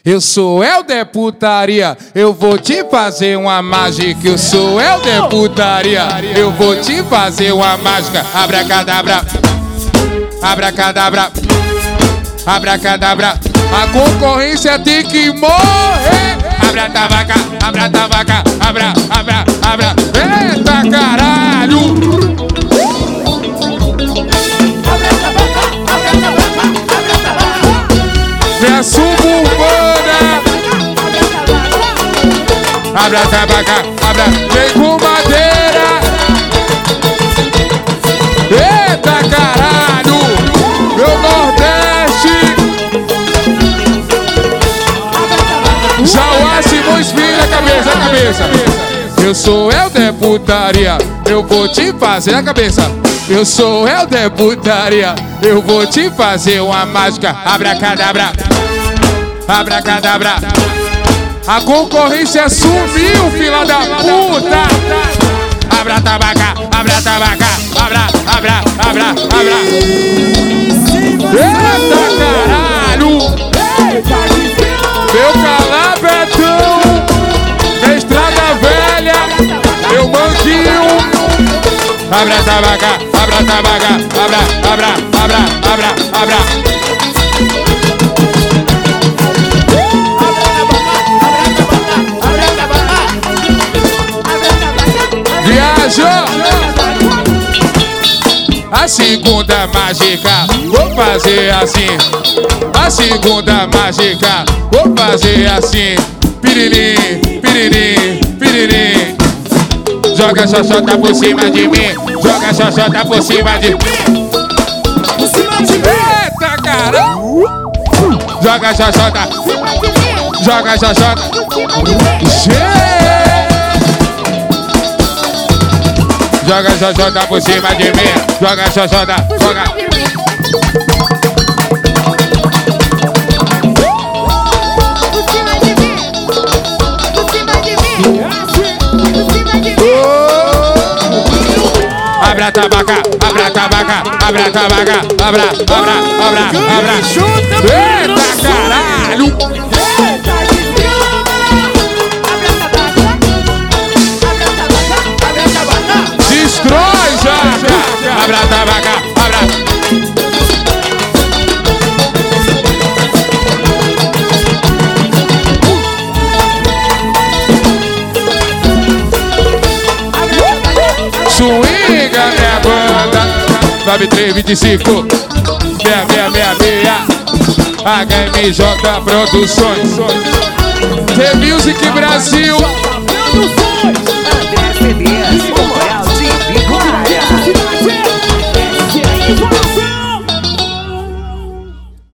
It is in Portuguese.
Eu sou Helder Putaria, eu vou te fazer uma mágica. Eu sou Helder Putaria, eu vou te fazer uma mágica. Abracadabra, abracadabra, abracadabra. A concorrência tem que morrer. Abra tavaca, abra tavaca, abra, abra, abra. Eita caralho! Minha suburbana. Abra tabaca, abra, vem com madeira. Eita caralho, meu Nordeste. Jauá Simões Filho, a cabeça, a cabeça. Eu sou Helder Putaria, eu vou te fazer a cabeça. Eu sou Helder Putaria, eu vou te fazer uma mágica. Abracadabra, abracadabra. A concorrência sumiu, filha da puta. Abra tabaca, abra tabaca, abra, abra, abra, abra. Eita caralho! Meu calabretão, na estrada velha, meu manguinho. Abra tabaca, abra tabaca, abra, abra, abra, abra, abra. Viajou! A segunda mágica, vou fazer assim. A segunda mágica, vou fazer assim. Piririm, piririm, piririm. Joga a xoxota por cima de mim. Joga a xoxota por cima de mim. Por cima de mim. Eita caralho. Joga a xoxota. Joga a xoxota. Joga a xoxota por cima de mim. Joga a xoxota. Joga. Abra tabaca, abra tabaca, abra tabaca, abra, abra, abra, abra. Eita caralho! Destrói já! Abra tabaca, abra. Swinga minha banda 9325 6666 HMJ Produções The Music Brasil.